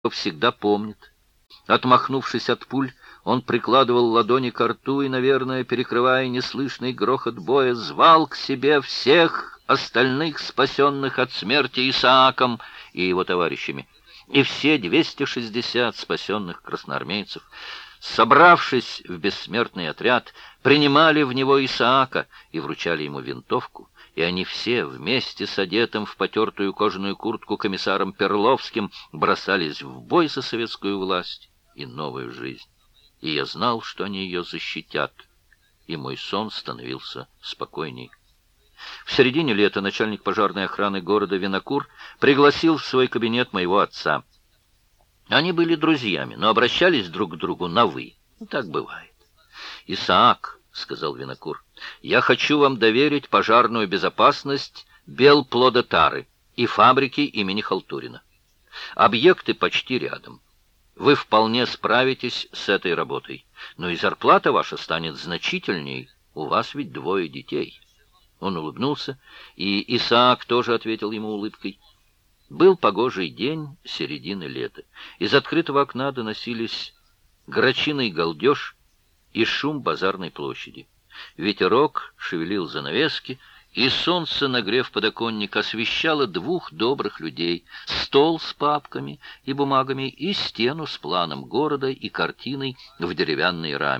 всегда помнит. Отмахнувшись от пуль, он прикладывал ладони ко рту и, наверное, перекрывая неслышный грохот боя, звал к себе всех остальных спасенных от смерти Исааком и его товарищами. И все 260 спасенных красноармейцев, собравшись в бессмертный отряд, принимали в него Исаака и вручали ему винтовку, и они все вместе с одетым в потертую кожаную куртку комиссаром Перловским бросались в бой за советскую власть и новую жизнь. И я знал, что они ее защитят, и мой сон становился спокойней. В середине лета начальник пожарной охраны города Винокур пригласил в свой кабинет моего отца. Они были друзьями, но обращались друг к другу на «вы». Так бывает. «Исаак», — сказал Винокур, — «я хочу вам доверить пожарную безопасность Белплодотары и фабрики имени Халтурина. Объекты почти рядом. Вы вполне справитесь с этой работой, но и зарплата ваша станет значительней, у вас ведь 2 детей». Он улыбнулся, и Исаак тоже ответил ему улыбкой. Был погожий день середины лета. Из открытого окна доносились грачиный галдеж и шум базарной площади. Ветерок шевелил занавески, и солнце, нагрев подоконник, освещало 2 добрых людей, стол с папками и бумагами и стену с планом города и картиной в деревянной раме.